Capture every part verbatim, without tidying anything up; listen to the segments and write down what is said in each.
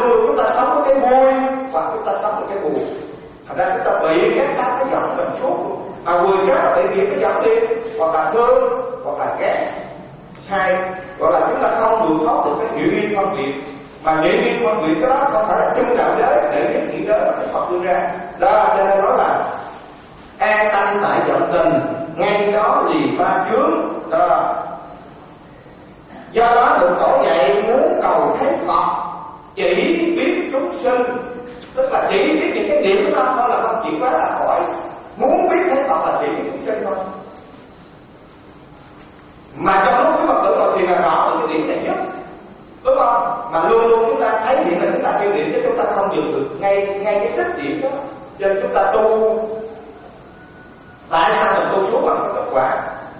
luôn luôn chúng ta sống với cái vui và chúng ta sống với cái buồn. Thành ra chúng ta bị ghét đá cái giận mình suốt, mà người khác bị nghiệp cái giận đi, hoặc là thương, hoặc là ghét. Hai, gọi là chúng ta không được thoát được cái nghĩa duyên phân biệt. Mà nghĩa duyên phân biệt cái đó không phải là chung đạo giới để biết nghĩa giới mà Đức Phật đưa ra. Đó cho nên nói là an tâm tại vọng tình, ngay đó lìa ba chướng. Đó. Do đó được tổ dạy muốn cầu thấy Phật, chỉ biết chúng sinh, tức là chỉ biết những cái điểm đó thôi, là không chỉ quá là hỏi. Muốn biết thấy Phật là chỉ biết chúng sinh thôi. Mà trong lúc quý Phật tử ngồi thiền là rõ được cái điểm này nhất, đúng không? Mà luôn luôn chúng ta thấy điểm là chúng ta tiêu điểm, chứ chúng ta không dừng được ngay ngay cái đích điểm đó. Cho nên chúng ta tu, tại sao mình tu suốt mà không có kết quả?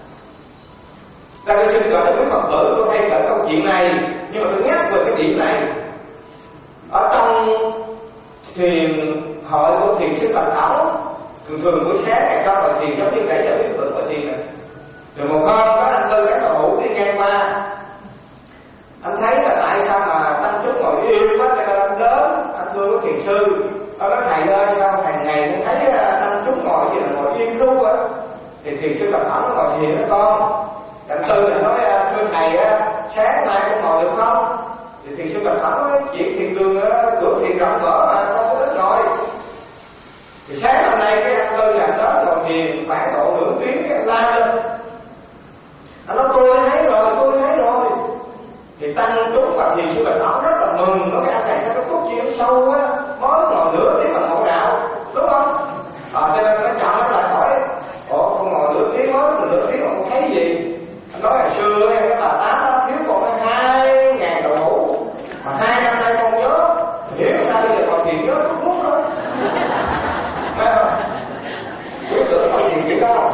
Ra tôi xin gọi quý Phật tử, tôi hay kể câu chuyện này, nhưng mà tôi nhắc về cái điểm này. Ở trong thiền hội của thiền sư Bạch Ổng, thường thường buổi sáng ngày cho ngồi thiền giống như nãy giờ quý Phật tử ngồi thiền này. Rồi một hôm có anh Tư cái tàu hũ đi ngang qua, anh thấy là tại sao mà tăng chúng ngồi yên quá, cho nên anh đến anh thưa với thiền sư, anh nói thầy ơi sao hàng ngày cũng thấy tăng chúng ngồi như là ngồi yên ru á. Thì thiền sư Bạch Ổng ngồi thiền đó con. Anh Tư là nói thưa thầy sáng nay con ngồi được không? Thì thiền sư Bạch Ổng nói chuyện thiền đường cửa thiền rộng mở mà không có thích ngồi. Thì sáng hôm nay cái anh Tư là đó ngồi thiền khoảng độ nửa tiếng cái la lên. Anh nói tôi thấy rồi, tôi thấy rồi. Thì tăng chúng và thiền sư Bạch Ổng rất là mừng, nói cái anh này sao có cốt chuyện sâu á, mới ngồi nửa tiếng mà ngộ đạo, đúng không? À, cho nên nó chọn nó lại hỏi, ủa con ngồi nửa tiếng mới, nửa tiếng mà con thấy gì? Anh nói hồi xưa cái bà Tám đó thiếu con hai ngàn đầu hũ, mà hai năm nay con nhớ, hiểu sao bây giờ còn thiền nhớ chút phút thôi. Thấy không? Quý tưởng ngồi thiền kiểu đó.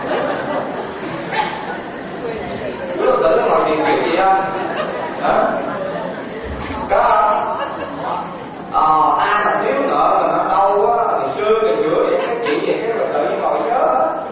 Quý tưởng ngồi thiền kiểu gì không? Hả? Có không? Ờ, ai mà thiếu nợ mà nó đau á, thì xưa thì sửa vậy, cái chuyện gì cái rồi tự nhiên ngồi nhớ.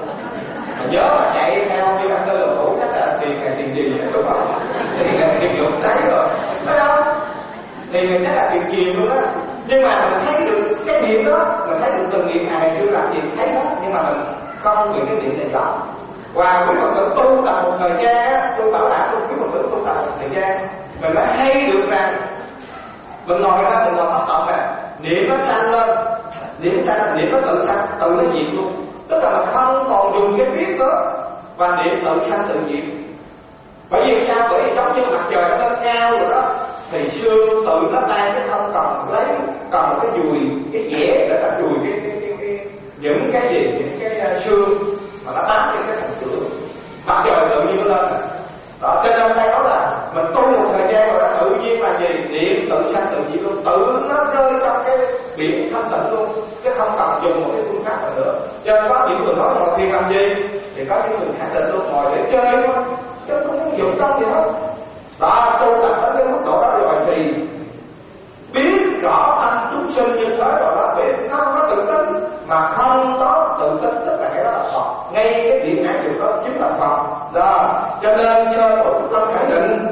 Mà nhớ mà chạy theo như anh Tư là ngủ chắc là tiền này tiền gì vậy, đúng không? Tiền này tiền dụng đấy rồi, phải không? Thì mình chắc là tiền gì luôn á. Nhưng mà mình thấy được cái điểm đó, mình thấy được từng điểm này xưa làm gì thấy đó, nhưng mà mình không bị cái điểm này rõ. Và quý Phật tử tu tập một thời gian á, tôi bảo đảm quý Phật tử tu tập một thời gian, mình mới hay được rằng mình ngồi ra mình ngồi bất động nè, niệm nó sanh lên, niệm sanh, niệm nó tự sanh, tự nó diệt luôn. Tức là mình không còn dùng cái biết nữa, và niệm tự sanh tự diệt. Bởi vì sao? Bởi vì giống như mặt trời nó lên cao rồi đó, thì xương tự nó tan, chứ không cần lấy cần một cái dùi, cái dẻ để nó dùi cái, cái, cái, cái những cái gì, những cái xương mà nó bám trên cái thành cửa. Mặt trời tự nhiên nó lên. Đó, cho nên đây đó là mình tu một thời gian rồi đó, tự nhiên là gì? Niệm tự sanh tự diệt luôn, tự nó rơi trong cái biển thanh tịnh luôn, chứ không cần dùng một cái phương pháp nào nữa. Cho nên có những người nói ngồi thiền làm gì, thì có những người khẳng định luôn ngồi để chơi thôi, chứ không có dụng công gì hết. Đó, tu tập đến cái mức độ đó rồi thì biết rõ tâm chúng sinh như thế rồi đó, biết nó không có tự tin, mà không có tự tin tức là cái đó là Phật. Ngay cái điểm áp dụng đó chính là Phật. Đó, cho nên sơ bộ chúng tôi khẳng định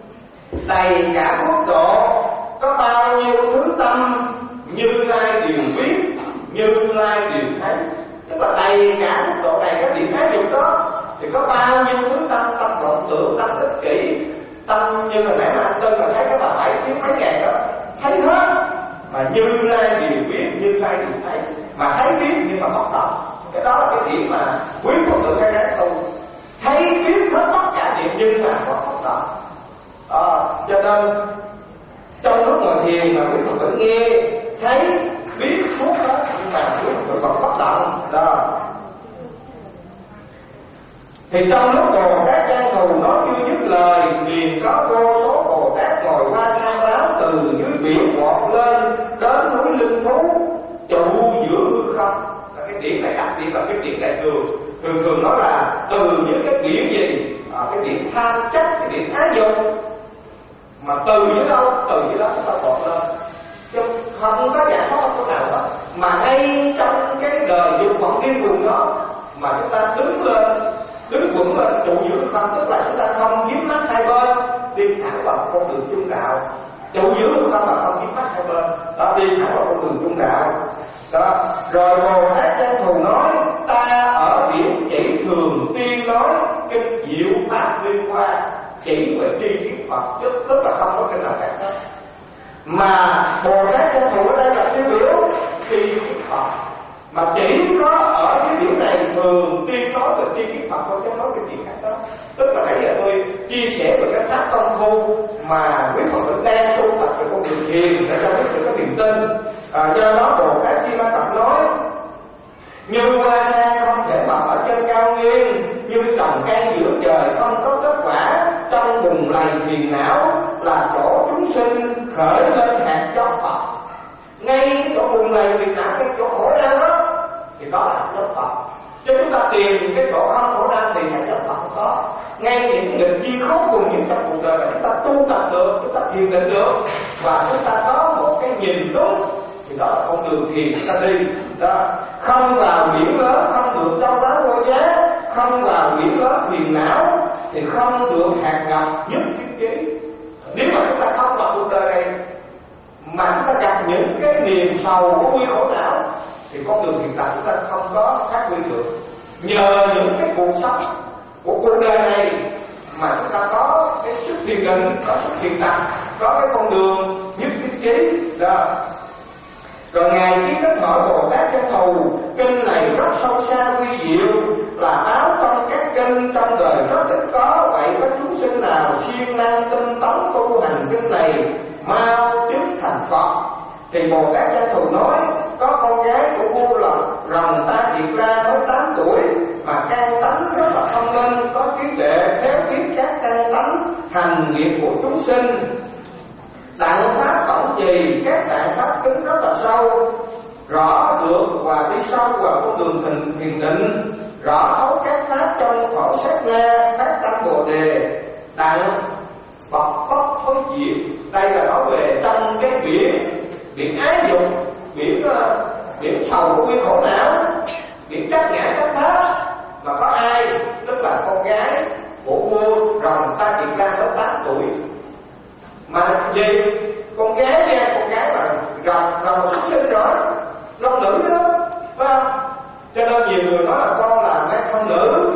đầy cả quốc độ, có bao nhiêu thứ tâm Như Lai đều biết, Như Lai đều thấy. Tức là đầy cả quốc độ, đầy cái điểm áp dụng đó, thì có bao nhiêu thứ tâm, tâm vọng tưởng, tâm ích kỷ, tâm như là nãy mà anh Tân là thấy cái bà bảy thiếu mấy ngàn đó, thấy hết. Mà Như Lai đều biết, Như Lai đều thấy, mà thấy biết nhưng mà bất động. Cái đó là cái điểm mà quý Phật tử hay đáng tu, thấy biết hết tất cả điểm nhưng mà có bất động. À, cho nên trong lúc ngồi thiền mà quý Phật tử nghe thấy biết suốt đó, nhưng mà quý Phật tử vẫn bất động. Đó. Thì trong lúc Bồ Tát Trang Thù nói chưa dứt lời, liền có vô số Bồ Tát ngồi qua sang láo từ dưới biển vọt lên đến núi Linh Thú, trụ giữa hư không. Là cái điểm này đặc biệt là cái điểm đại thường. Thường thường nói là từ những cái điểm gì, à, cái điểm tham chấp, cái điểm ái dục, mà từ dưới đâu, từ dưới đó chúng ta vọt lên, chứ không có giải thoát chỗ nào hết. Mà ngay trong cái đời dục vọng điên cuồng đó mà chúng ta đứng lên, đứng vững lên, trụ giữa không, tức là chúng ta không dính mắt hai bên, đi thẳng vào con đường trung đạo. Trụ giữa không mà không dính mắt hai đi thẳng vào con đường trung đạo. Đó. Rồi Bồ Tát Văn Thù nói: ta ở biển chỉ thường tiên nói kinh diệu pháp liên qua, chỉ về tri kiến Phật, chứ tức là không có kinh nào khác hết. Mà Bồ Tát Văn Thù ở đây là tiêu biểu tri kiến Phật, mà chỉ có ở cái điểm này thường tiên nói về tri kiến Phật thôi, chứ nói cái gì khác đó. Tức là nãy giờ tôi chia sẻ về cái pháp công phu mà quý Phật tử đang tu tập về con đường thiền để cho biết được cái niềm tin. À, do đó Bồ Tát Chi Ma Tập nói: như hoa sen không thể mọc ở trên cao nguyên, như trồng cây giữa trời không có kết quả, trong bùn lầy phiền não là chỗ chúng sinh khởi lên hạt giống Phật. Ngay cái chỗ bùn lầy phiền não, cái chỗ khổ đau đó thì đó là hạt giống Phật. Chứ chúng ta tìm cái chỗ không khổ đau thì hạt giống Phật không có. Ngay những nghịch duyên khốn cùng những trong cuộc đời mà chúng ta tu tập được, chúng ta thiền định được, và chúng ta có một cái nhìn đúng, thì đó là con đường thiền chúng ta đi. Đó. Không vào biển lớn không được trong đó vô giá, không vào biển lớn phiền não thì không được hạt ngọc nhất thiết chí. Nếu mà chúng ta không vào cuộc đời này mà chúng ta gặp những cái niềm sầu của nguy khổ não thì con đường hiện tại chúng ta không có phát huy được. Nhờ những cái cuộc sống của cuộc đời này mà chúng ta có cái sức thiền định, có sức thiền tập, có cái con đường nhất thiết chí đó. Rồi Ngài Chí Đức hỏi Bồ Tát Văn Thù: kinh này rất sâu xa quy diệu, là báo trong các kinh trong đời rất ít có, vậy có chúng sinh nào siêng năng tinh tấn tu hành kinh này mau chứng thành Phật? Thì Bồ Tát Văn Thù nói: có con gái của vua là rồng ta Việt ra mới tám tuổi, mà căn tánh rất là thông minh, có trí tuệ, khéo biết các căn tánh hành nghiệp của chúng sinh. Tạng pháp tổng trì, các tạng pháp kính rất là sâu, rõ được và đi sâu vào con đường thiền thiền định, rõ thấu các pháp trong khổ sát na, các tâm bồ đề. Tạng bọc tóc thối diệt, đây là nói về trong cái biển biển ái dục, biển biển sầu của nguy khổ não, biển chấp ngã chấp pháp. Mà có ai? Tức là con gái của vua rồng ta Kiệt Lan tới tám tuổi. Mà gì? Con gái nha, con gái mà rồng rồng xuất sinh rồi, long nữ đó, phải không? Cho nên nhiều người nói là con là mang thân nữ,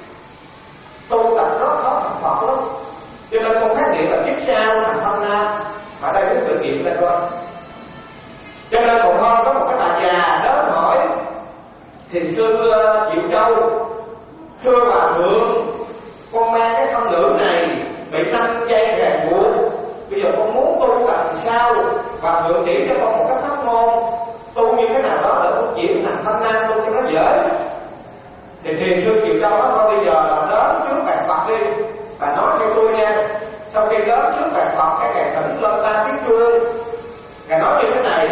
tu tập rất khó thành Phật lắm. Cho nên con phát hiện là kiếp sau thành thân nam. Mà đây cũng tự nghiệm đây coi. Cho nên còn hơn có một cái bà già đến hỏi thiền sư Diệu Châu: thưa bà thượng, con mang cái thân nữ này bị năm dây ràng buộc, bây giờ con muốn tu tập thì sao? Bà thượng chỉ cho con một cái pháp môn tu như thế nào đó để con chuyển thành thân nam tu cho nó dễ. Thì thiền sư Diệu Châu nói: thôi bây giờ là đến trước bàn Phật đi, bà nói theo tôi nha. Sau khi đến trước bàn Phật, cái ngày thỉnh lên ta tiếng chuông, ngài nói như thế này: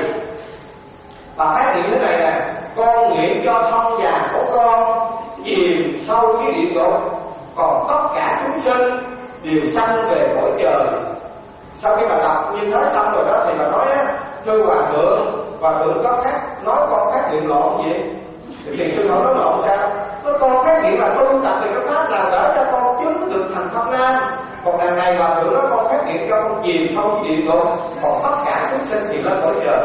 bà phát hiện thế này nè, con nguyện cho thân già của con chìm sâu dưới địa ngục, còn tất cả chúng sinh đều sanh về cõi trời. Sau khi bà đọc như thế xong rồi đó thì bà nói á: thưa hòa thượng, hòa thượng có khác nói con phát hiện lộn gì? Thì thiền sư hỏi: nói lộn sao? Nói con phát hiện là tu tập thì cái pháp nào để cho con chứng được thành thân nam, còn đằng này hòa thượng nói con phát hiện cho con chìm sâu dưới địa ngục, còn tất cả chúng sinh thì lên cõi trời.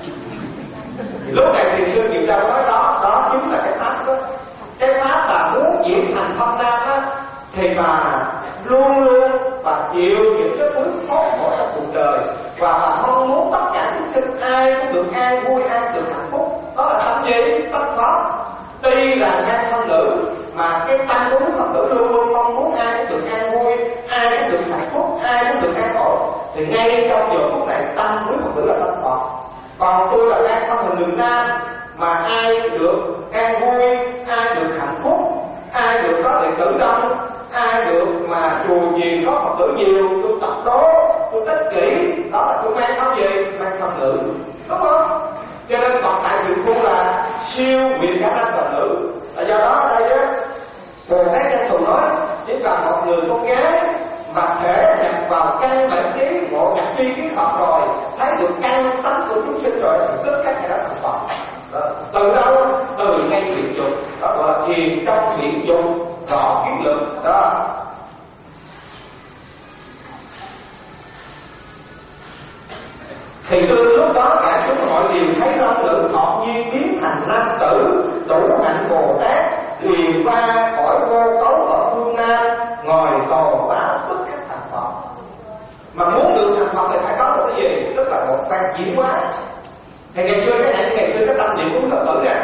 Thì lúc này thiền sư Diệu Châu nói: đó đó chính là cái pháp đó. Cái pháp là muốn chuyển thành thân nam á, thì bà luôn luôn và chịu những cái phước khốn khổ trong cuộc đời, và bà mong muốn tất cả chúng sinh ai cũng được an vui, ai cũng được hạnh phúc. Đó là tâm gì? Tâm Phật. Tuy là nam thân nữ mà cái tâm của Đức Phật tử luôn luôn mong muốn ai cũng được an vui, ai cũng được hạnh phúc, ai cũng được an ổn. Thì ngay trong giờ phút này tâm của Đức Phật tử là tâm Phật. Còn tôi là đang thân hình người nam mà ai được an vui, ai được hạnh phúc, ai được có đệ tử đông, ai được mà chùa gì có Phật tử nhiều, tôi tập đố, tôi tích kỹ, đó là tôi mang thân gì? Mang thân nữ, đúng không? Cho nên Phật tại Thượng Phu là siêu quyền cả nam và nữ. Là do đó ở đây á, Bồ Tát Văn Thù nói chỉ cần một người con gái mà thể nhập vào căn bản trí ngộ nhập tri kiến Phật rồi, thấy được căn tánh của chúng sinh rồi, thì tất cả cái đó thành Phật. Đó. Từ đâu? Từ ngay thiện dục, đó gọi là thiền trong thiện dục, rõ kiến lực đó. Thì từ lúc đó cả chúng đều thấy long nữ thọ nhiên biến thành nam tử, đủ hạnh Bồ Tát, liền qua khỏi vô cấu ở phương Nam, ngồi cầu báo tất các thành Phật. Mà muốn được thành Phật thì phải có một cái gì? Tức là một phen chuyển hóa. Thì ngày xưa cái này, ngày xưa cái tâm niệm của Phật tử nè,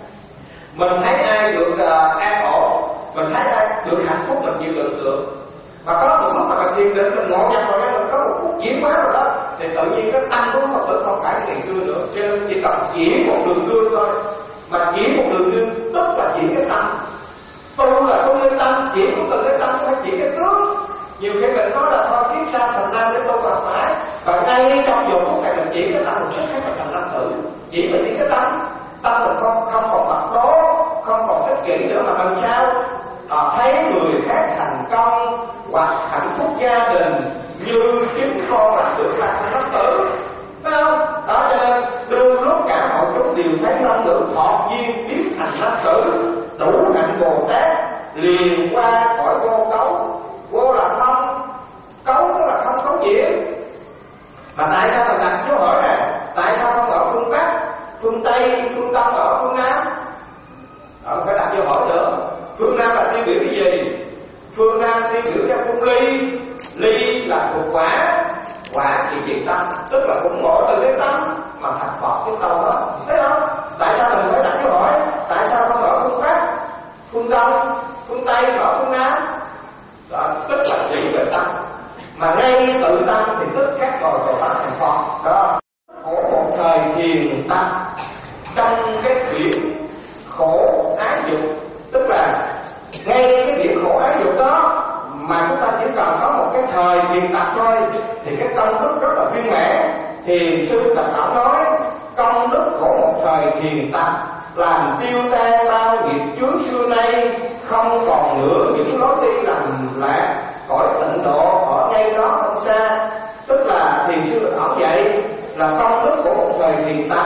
mình thấy ai được uh, an ổn, mình thấy ai được hạnh phúc, mình chịu đựng được. Mà có một lúc mà mình thiền định, mình ngộ nhập rồi đó, mình có một phút chuyển hóa rồi đó, thì tự nhiên cái tâm của Phật tử không phải ngày xưa nữa. Cho nên chỉ cần chỉ một đường gương thôi, mà chỉ một đường gương tức là chỉ cái tâm. Tu là tu lên tâm, chỉ cũng cần cái tâm, phải chỉ cái tướng. Nhiều khi mình nói là thôi kiếp sau thành nam để tu là phải, và ngay trong giờ phút này mình chỉ cái tâm một chút hay mình thành nam tử, chỉ mình chỉ cái tâm, tâm mình không không còn mặt đố, không còn thích kỷ nữa, mà mình sao à, thấy người khác thành công hoặc hạnh phúc gia đình như chính con làm được là thành nam tử, phải không? Đó cho nên đương lúc cả mọi chúng đều thấy long nữ thọ duyên biến thành nam tử, đủ hạnh Bồ Tát, liền qua khỏi vô cấu. Vô là không, cấu tức là không cấu diễn. Mà tại sao mình đặt dấu hỏi nè? Tại sao không ở phương Bắc, phương Tây, phương Đông, ở phương Nam? Đó, phải đặt dấu hỏi nữa. Phương Nam là tiêu biểu cái gì? Phương Nam tiêu biểu cho phương ly. Ly là thuộc quả, quả thì diệt tâm, tức là cũng ngộ từ cái tâm mà thành Phật chứ đâu đó, thấy không? Tại sao mình phải đặt dấu hỏi? Tại sao không ở phương Bắc, phương Đông, phương Tây mà ở phương Nam? Đó, tức là chỉ về tâm. Mà ngay tự tâm thì tức khác rồi rồi ta thành Phật. Đó, khổ một thời thiền tâm, trong cái biển khổ ái dục, tức là ngay cái biển khổ ái dục đó mà chúng ta chỉ cần có một cái thời thiền tập thôi thì cái công đức rất là viên mãn. Thiền sư Tập Bảo nói công đức của một thời thiền tập làm tiêu tan bao nghiệp chướng xưa nay, không còn nữa những lối đi lầm lạc, cõi tịnh độ ở ngay đó không xa. Tức là thiền sư hỏi vậy là công đức của một thời thiền tập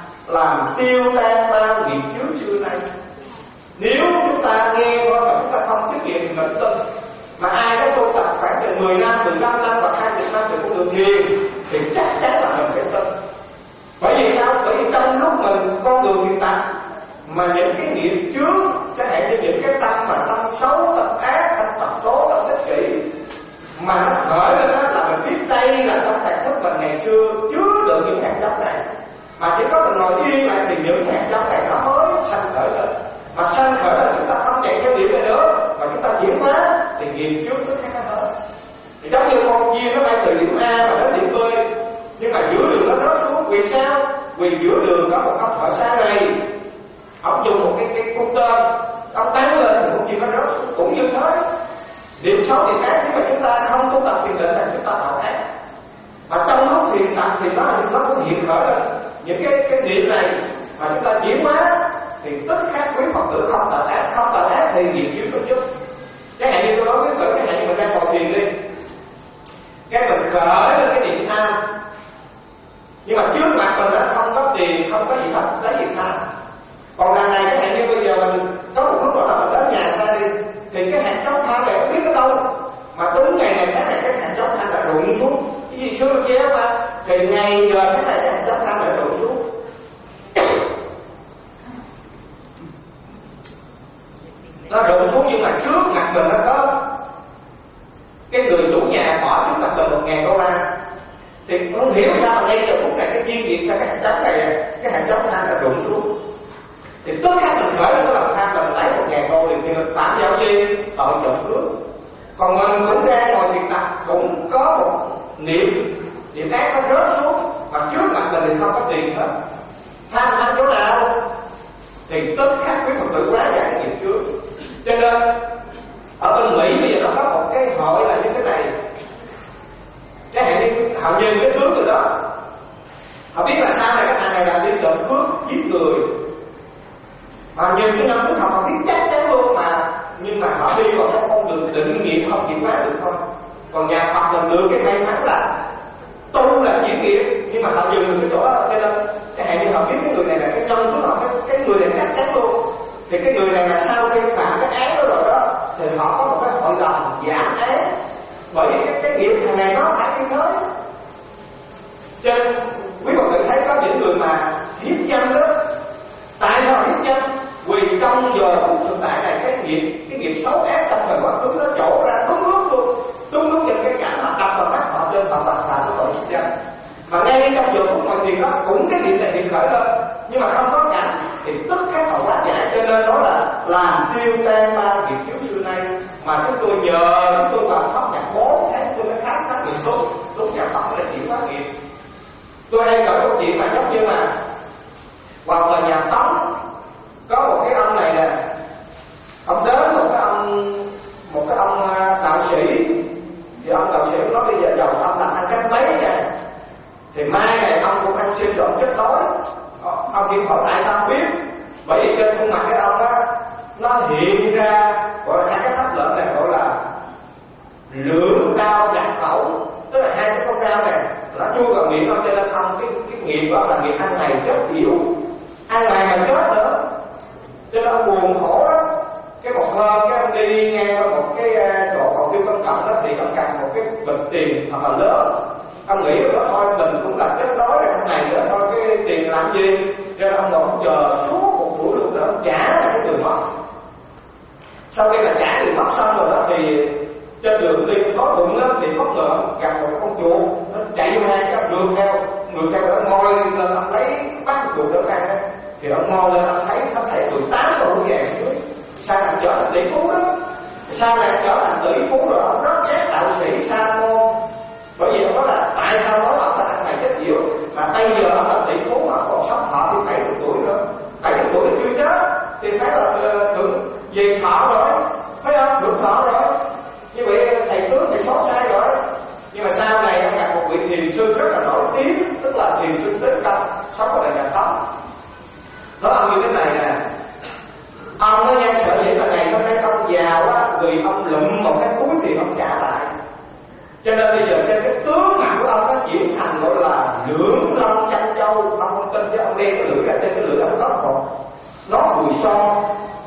làm tiêu tan bao nghiệp chướng xưa nay. Nếu chúng ta nghe thôi mà chúng ta không tiết kiệm thì mình tin. Mà ai có tu tập khoảng từ mười năm, mười lăm năm và hai mươi năm thì cũng được thiền thì chắc chắn là mình phải tin. Bởi vì sao? Bởi vì trong lúc mình con đường thiền tập mà những cái nghiệp trước, chẳng hạn như những cái tâm mà tâm xấu, tâm ác, tâm tập số, tâm ích kỷ mà nó khởi lên đó là mình biết đây là trong tài thức mình ngày xưa chứa được những hạt giống này, mà chỉ có mình ngồi yên lại thì những hạt giống này nó mới sanh khởi lên. Mà sanh khởi lên chúng ta không chạy theo điểm này nữa mà chúng ta chuyển hóa thì nghiệp trước nó khác hơn. Thì giống như con chim nó bay từ điểm A mà đến điểm B, nhưng mà giữa đường nó rớt xuống. Vì sao? Vì giữa đường có một ông thợ xa này, ông dùng một cái cái cung tên, ông tán lên thì con chim nó rớt xuống. Cũng như thế, điểm xấu thì ác, nhưng mà chúng ta không tu tập thiền định là chúng ta tạo ác. Và trong lúc thiền tập thì nó nó cũng hiện khởi lên những cái cái điểm này mà chúng ta chuyển hóa thì tức khắc quý Phật tử không tạo ác, không tạo ác thì nghiệp chướng một chút. Chẳng hạn như tôi nói quý Phật tử, chẳng hạn như mình đang ngồi thiền đi, cái mình khởi lên cái niệm tham, nhưng mà trước mặt mình đã không có tiền, không có gì hết, lấy gì tham. Còn lần này cái hạn như bây giờ mình có một lúc đó là mình đến nhà ta đi, thì cái hạt giống tham này không biết ở đâu, mà đúng ngày này tháng này cái hạt giống tham lại rụng xuống. Cái gì xưa kia mà thì ngày giờ tháng này cái hạt giống tham lại rụng xuống. Nó rụng xuống nhưng mà trước mặt mình nó có cái người chủ nhà bỏ trước mặt mình một ngàn đô la, thì không hiểu sao mà ngay giờ phút này cái chuyên việc cho cái hạt giống này, cái hạt giống tham là rụng xuống. Thì tất cả mình khởi lên cái lòng tham là mình lấy một ngàn đô thì mình phạm vào gì? Tội trộm cướp. Còn mình cũng ra ngồi thiền tập cũng có một niệm niệm ác nó rớt xuống mà trước mặt mình thì không có tiền hết. Tham tham chỗ nào? Thì tất cả quý Phật tử quá giải nghiệp trước. Cho nên ở bên Mỹ bây giờ nó có một cái hội là như thế này. Cái hạn như họ nhìn cái tướng rồi đó, họ biết là sau này cái thằng này là đi trộm cướp giết người, mà nhìn cái năm trước họ còn biết chắc chắn luôn mà, nhưng mà họ đi vào cái con đường định nghiệp không chuyển hóa được thôi. Còn nhà Phật là được cái may mắn là tu là chuyển nghiệp, nhưng mà họ dừng được cái chỗ đó. Cho nên cái hạn như họ biết cái người này là cái nhân của họ, cái, cái người này chắc chắn luôn. Thì cái người này là sau khi phạm cái án đó rồi đó thì họ có một cái hội đồng giảm án, bởi vì cái, cái nghiệp thằng này nó phải như thế. Cho nên quý Phật tử thấy có những người mà hiếp dâm đó. Tại sao hiếp dâm? Vì trong giờ phút thực tại này cái nghiệp cái nghiệp xấu ác trong thời quá khứ nó trổ ra đúng lúc luôn, đúng lúc những cái cảnh mà đập vào mắt họ trên họ làm cái tội hiếp dâm. Mà ngay trong giờ phút mọi thiền đó cũng cái nghiệp này hiện khởi lên, nhưng mà không có cảnh thì tức cái hậu quả giải. Cho nên đó là làm tiêu tan ba nghiệp chướng xưa nay. Mà chúng tôi nhờ chúng tôi vào pháp nhạc bốn tháng tôi mới khám phát được tốt tốt nhạc pháp để chịu phát nghiệp. Tôi hay kể câu chuyện mà giống như là vào thời nhà Tống có một cái ông này nè, ông đến một cái ông một cái ông đạo sĩ, thì ông đạo sĩ nói bây giờ dòng ông là ăn cách mấy nha, thì mai này ông cũng ăn sinh trộm chết đói. Ông chỉ hỏi tại sao biết, bởi vì trên khuôn mặt cái ông đó nó hiện ra gọi là hai cái pháp lệnh này, gọi là lưỡng đao chặt khẩu, tức là hai cái con dao này nó chui vào miệng ông, cho nên ông cái cái nghiệp của ông là nghiệp ăn này chết yếu, ăn này mà chết nữa, cho nên ông buồn khổ lắm. Cái một hôm cái ông đi ngang qua một cái chỗ cầu tiêu công cộng đó, thì ông cầm một cái bịch tiền thật là lớn. Ông nghĩ là thôi mình cũng là chết đói rồi, hôm này nữa thôi cái tiền làm gì, cho nên ông ngồi chờ suốt một buổi luôn nữa, ông trả lại cái người mất. Sau khi mà trả người mất xong rồi đó, thì trên đường đi có bụng đó, thì bất ngờ gặp một cái con chuột, nó chạy vô hai cái đường theo, người theo đó ngồi lên, ông lấy bắt chuột để ăn đó. Thì ông ngồi lên, ông thấy nó thấy mười tám con vàng dưới. Sao lại trở thành tỷ phú đó? Sao lại trở thành tỷ phú rồi ông rất ghét đạo sĩ Sa môn, bởi vì ông nói là tại sao nói ông là ăn này chết chịu, mà bây giờ ông là tỷ phú mà còn sống thọ thì bảy mươi tuổi nữa, bảy mươi tuổi thì chưa chết, thì thấy là được về thọ rồi, thấy không? Được thọ rồi. Như vậy thầy tướng thì xót sai rồi. Nhưng mà sau này ông gặp một vị thiền sư rất là nổi tiếng, tức là thiền sư Tích Công, sống ở Đài Nhà Tống. Nói ông như thế này nè, ông nói nha, sợ vậy mà ngày hôm nay ông giàu á, vì ông lụm một cái túi thì ông trả lại. Cho nên bây giờ trên cái tướng mặt của ông nó chuyển thành gọi là lưỡng long tranh châu. Ông không tin chứ ông đeo cái lưỡi ra, trên cái lưỡi ông có một nó mùi son.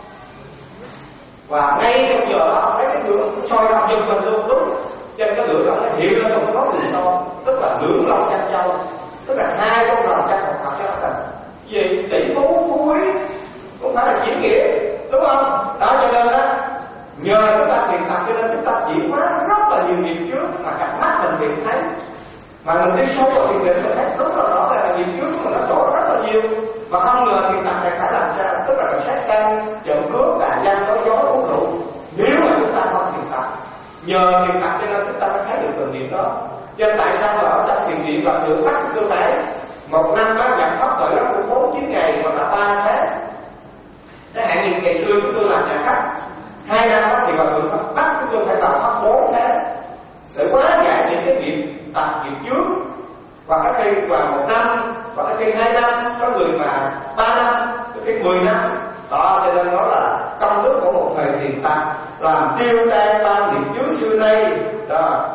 Và ngay trong giờ đó ông thấy cái lưỡi soi ra giật mình luôn, đúng trên cái lưỡi ông nó hiện lên một nó mùi son, tức là lưỡng long tranh châu, tức là hai con rồng tranh một cặp cho thành gì tỷ phú phú quý, cũng phải là chuyển nghĩa, đúng không? Đó cho nên đó, nhờ chúng ta thiền tập cho nên chúng ta chuyển hóa rất là nhiều nghiệp trước mà cặp mắt mình hiện thấy. Mà mình đi sâu vào thiền định mình thấy rất là rõ là nghiệp trước mà nó trổ rất là nhiều. Mà không ngờ thiền tập này phải làm sao, tức là mình sát sanh, trộm cướp, tà dâm, nói dối, uống rượu. Nếu mà chúng ta không thiền tập, nhờ thiền tập cho nên chúng ta mới thấy được tình niệm đó. Cho nên tại sao mà ở trong thiền niệm và tự phát cơ bản một năm đó nhập pháp tội đó cũng bốn chín ngày hoặc là ba tháng. Thế hạn như ngày xưa chúng tôi làm nhà khách hai năm đó, thì vào thượng pháp bắt chúng tôi phải vào pháp bốn tháng để hóa giải những cái nghiệp tập nghiệp trước. Và có khi vào một năm, và có khi hai năm, có người mà ba năm, có khi mười năm. Đó cho nên nó là công đức của một thời thiền tập, làm tiêu tan ba nghiệp trước xưa nay. Đó,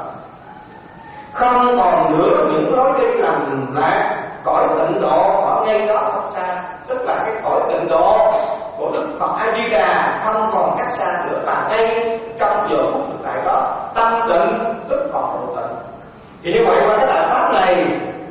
không còn nữa những lối đi làm lạc, cõi tịnh độ ở ngay đó không xa, tức là cái cõi tịnh độ của Đức Phật A Di Đà không còn cách xa nữa, mà ngay trong giờ phút thực tại đó tâm tịnh Đức Phật độ tịnh. Thì như vậy qua cái đại pháp này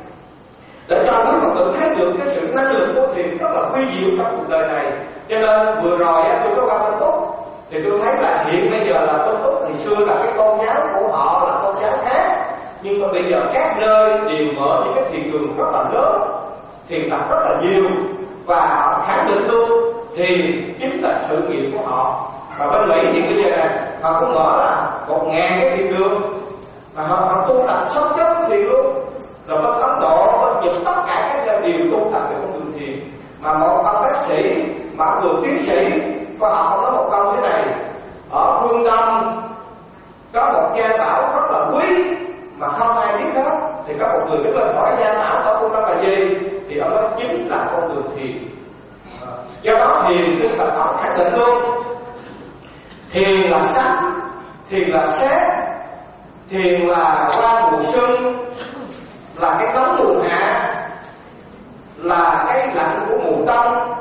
để cho quý Phật tử thấy được cái sự năng lực của thiền rất là quy diệu trong cuộc đời này. Cho nên vừa rồi tôi có qua Tân Túc, thì tôi thấy là hiện bây giờ là Tân Túc ngày xưa là cái tôn giáo của họ là tôn giáo khác, nhưng mà bây giờ các nơi đều mở những cái thiền đường rất là lớn, thiền tập rất là nhiều, và họ khẳng định luôn thiền chính là sự nghiệp của họ. Và bên Mỹ thì bây giờ này họ cũng mở là một ngàn cái thiền đường, mà họ, họ tu tập sống chất thiền luôn. Rồi bên Ấn Độ, bên Nhật, tất cả các nơi đều tu tập về con đường thiền. Mà một ông bác sĩ mà ông vừa tiến sĩ khoa học, ông nói một câu thế này: ở phương Đông có một gia bảo rất là quý mà không ai biết hết. Thì có một người biết lên hỏi gia bảo ở phương Đông là gì, thì ông nói chính là con đường thiền. Do đó thiền sư Phật học khẳng định luôn, thiền là sắc, thiền là xét, thiền là qua mùa xuân, là cái nóng mùa hạ, là cái lạnh của mùa đông,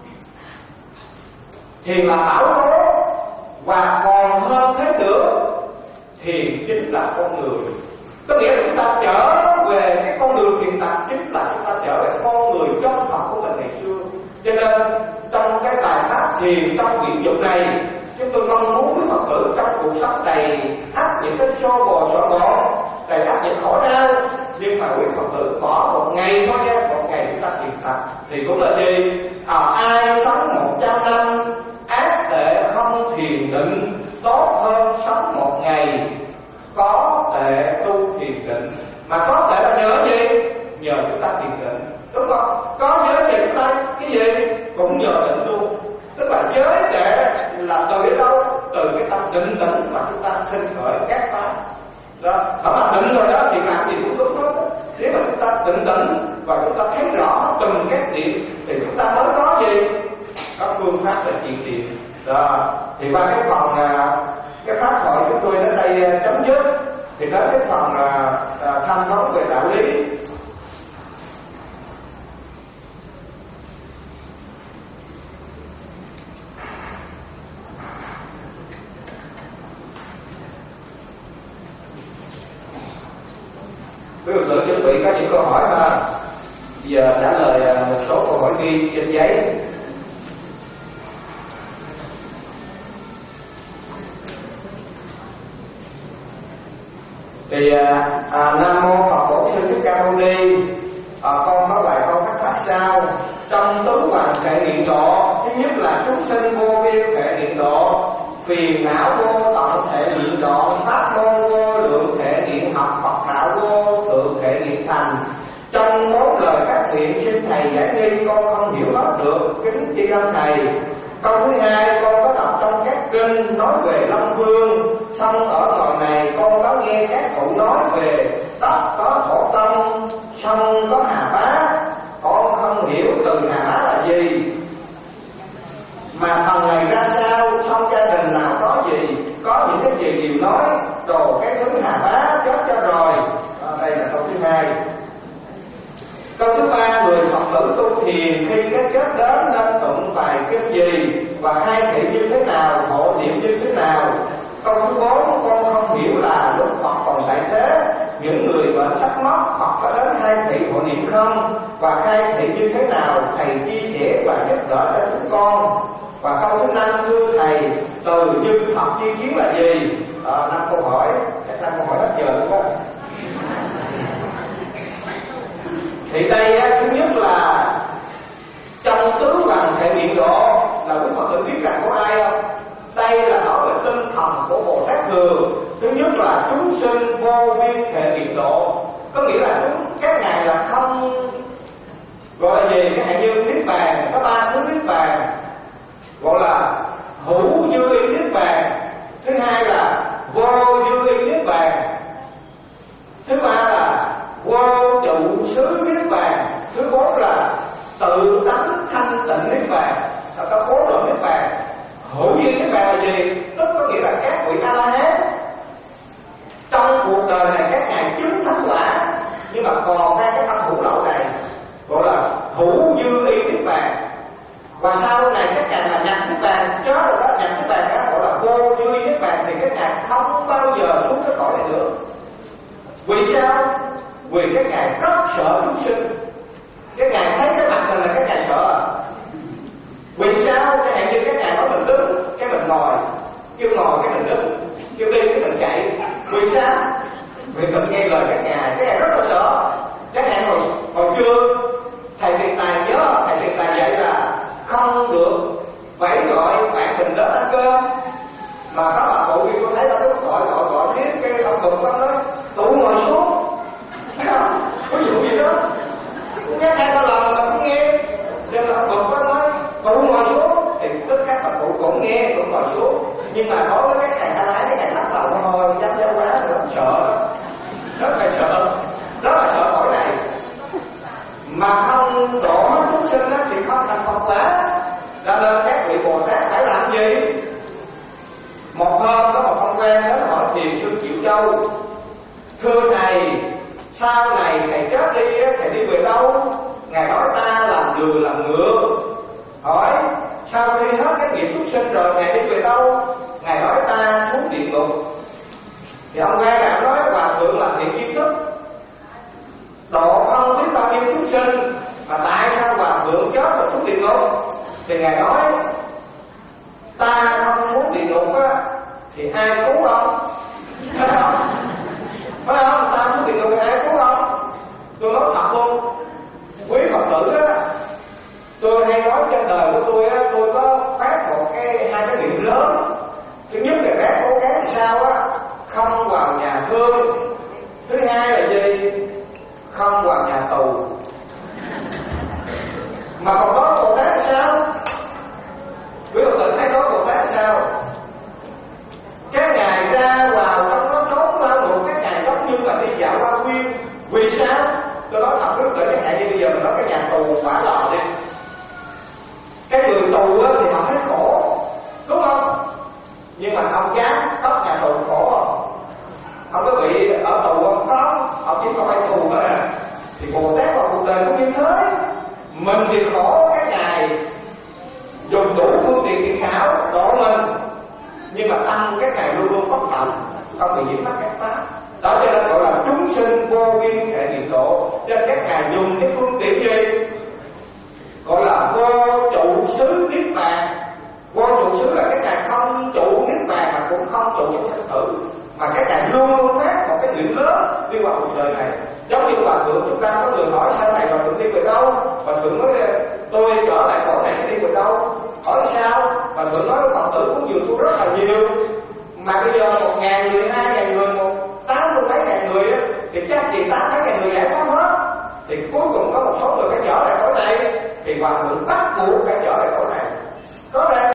thiền là bão tố, và còn hơn thế nữa, thiền chính là con người. Có nghĩa là chúng ta trở về cái con đường thiền tập, chính là chúng ta trở về con người chân thật ngày xưa. Cho nên trong cái bài pháp thiền trong viện dục này, chúng tôi mong muốn quý Phật tử trong cuộc sống đầy áp những cái xô bồ xô bồ, đầy áp những khổ đau, nhưng mà quý Phật tử bỏ một ngày thôi nha, một ngày chúng ta thiền Phật thì cũng là gì? À, ai sống một trăm năm ác tệ không thiền định, tốt hơn sống một ngày có tệ tu thiền định. Mà có tệ là nhờ gì? Nhờ chúng ta thiền định, đúng không? Có giới thì chúng ta cái gì cũng nhờ định luôn. Tức là giới để là từ ở đâu? Từ cái tâm định tĩnh mà chúng ta sinh khởi các pháp. Đó, mà mà định rồi đó thì làm gì cũng đúng hết. Nếu mà chúng ta định tĩnh và chúng ta thấy rõ từng các chuyện thì chúng ta mới có gì? Có phương pháp để trị thiền. Đó, thì qua cái phần cái pháp thoại chúng tôi đến đây chấm dứt, thì đến cái phần tham vấn về đạo lý. Quý vị tự chuẩn bị có những câu hỏi ha. Giờ trả lời một số câu hỏi ghi trên giấy. Thì à, Nam mô Phật Bổn Sư Thích Ca Mâu Ni. À, con nói bài câu thắc mắc sau. Trong tứ hoàng thể điện độ, thứ nhất là chúng sinh vô biên thể điện độ, phiền não vô tận thể điện độ, pháp môn vô lượng thể điện học, Phật đạo vô thượng thể điện thành. Trong bốn lời các thiện xin thầy giải nghi, con không hiểu hết được, kính tri ân thầy. Câu thứ hai, con có đọc trong các kinh nói về Long Vương, xong ở ngoài này con có nghe các cụ nói về đất có thổ tâm, sông có hà bá. Con không hiểu từ hà bá là gì, mà phần này ra sao, xong gia đình nào có gì, có những cái gì đều nói, đồ cái thứ hà bá chết cho rồi. À, đây là câu thứ hai. Câu thứ ba, người Phật tử tu thiền khi cái chết đến nên tụng bài kinh gì và hai thị như thế nào, hộ niệm như thế nào. Câu thứ bốn, con không hiểu là lúc Phật còn tại thế, những người bệnh sắp mất Phật có đến hai thị hộ niệm không, và hai thị như thế nào, thầy chia sẻ và giúp đỡ cho chúng con. Và câu thứ năm, thưa thầy, từ như Phật chi kiến là gì? À, năm câu hỏi, chắc năm câu hỏi hết giờ luôn đó. Thì đây á, thứ nhất là trong tứ hoàng thể điện độ là quý Phật tử biết rằng có ai không? Đây là nói về tinh thần của Bồ Tát Thường. Thứ nhất là chúng sinh vô biên thể điện độ, có nghĩa là chúng các ngài là không gọi là gì, cái hạn như niết bàn, có ba thứ niết bàn, gọi là hữu dư y niết bàn, thứ hai là vô dư y niết bàn, thứ ba là vô trụ xứ niết bàn, thứ bốn là tự tánh thanh tịnh niết bàn. Là có bốn loại niết bàn. Hữu duyên niết bàn là gì? Tức có nghĩa là các vị A La Hán trong cuộc đời này các ngài chứng thánh quả, nhưng mà còn hai cái tâm hữu lậu này gọi là hữu dư y niết bàn. Và sau này các ngài là nhập niết bàn, chết rồi đó, nhập niết bàn đó gọi là vô dư y niết bàn, thì các ngài không bao giờ xuống cái cõi này nữa. Vì sao? Vì các ngài rất sợ chúng sinh. Các ngài thấy cái mặt mình là các ngài sợ. Vì sao? Chẳng hạn như các ngài nói mình đứng, cái mình ngồi, kêu ngồi cái mình đứng, kêu đi cái mình chạy. Vì sao? Vì mình nghe lời các ngài, các ngài rất là sợ. Các ngài hồi, hồi trưa thầy Thiện Tài nhớ, thầy Thiện Tài dạy là không được phải gọi bạn mình đến ăn cơm. Mà các bà cụ khi tôi thấy nó lúc gọi gọi gọi thiết cái ông Tùng có nói tụ ngồi xuống. Ví dụ gì đó, nghe hai ba lần mà cũng nghe, nên là ông Tùng có nói tụ ngồi xuống, thì tất cả các bà cụ cũng nghe, cũng ngồi xuống. Nhưng mà đối với các thầy A-la-hán, cái thầy lắc đầu thôi, dám giáo quá rồi, sợ, rất là sợ, rất là sợ cõi này. Mà không độ hết chúng sinh thì không thành Phật quả. Cho nên các vị Bồ Tát phải làm gì? Một hôm có một con quen đến hỏi Thiền sư Triệu Châu: thưa thầy, sau này thầy chết đi, thầy đi về đâu? Ngài nói ta làm người làm ngựa. Hỏi sau khi hết cái nghiệp xuất sinh rồi ngài đi về đâu? Ngài nói ta xuống địa ngục. Thì ông quen ngài nói hòa thượng là thiện tri thức, độ không biết bao nhiêu chúng sinh, mà tại sao hòa thượng chết rồi ngục thì ngài nói ta không xuống địa ngục á thì ai cứu không? Phải không? Phải không? Ta xuống địa ngục thì ai cứu không? Tôi nói thật luôn, quý Phật tử á, tôi hay nói trên đời của tôi á, tôi có phát một cái hai cái điểm lớn. Thứ nhất là rác cố gắng sao á không vào nhà thương. Thứ hai là gì? Không vào nhà tù. Mà còn có Bồ Tát là sao? Quý Phật tử thấy có Bồ Tát là sao? Các ngài ra vào không có trốn lao ngục, các ngài giống như là đi dạo hoa viên. Vì sao? Tôi nói thật rất là các ngài như bây giờ mình nói cái nhà tù Hỏa Lò đi. Cái người tù á thì họ thấy khổ, đúng không? Nhưng mà ông dám có nhà tù khổ không? Không có bị ở tù không? Có, ông chỉ có phải tù thôi nè. Thì Bồ Tát vào cuộc đời cũng như thế. Mình thì khổ, các ngài dùng đủ phương tiện thiện xảo độ mình, nhưng mà tâm các ngài luôn luôn bất động, không bị nhiễm mắc các pháp. Đó cho nên gọi là chúng sinh vô biên hệ niệm độ. Cho nên các ngài dùng cái phương tiện gì? Gọi là vô trụ xứ niết bàn. Vô trụ xứ là các ngài không trụ niết bàn mà cũng không trụ những sanh tử, mà các ngài luôn luôn phát một cái nguyện lớn đi qua cuộc đời này. Giống như Hòa Thượng chúng ta có người hỏi sau này Hòa Thượng đi về đâu? Hòa Thượng nói tôi trở lại cõi này đi về đâu? Hỏi sao? Hòa Thượng nói Phật tử cũng dường tôi rất là nhiều, mà bây giờ một ngàn người, hai ngàn người, một tám mươi mấy ngàn người á, thì chắc gì tám mấy ngàn người giải thoát hết. Thì cuối cùng có một số người phải trở lại cõi này, thì Hòa Thượng bắt buộc phải trở lại cõi này. Có đây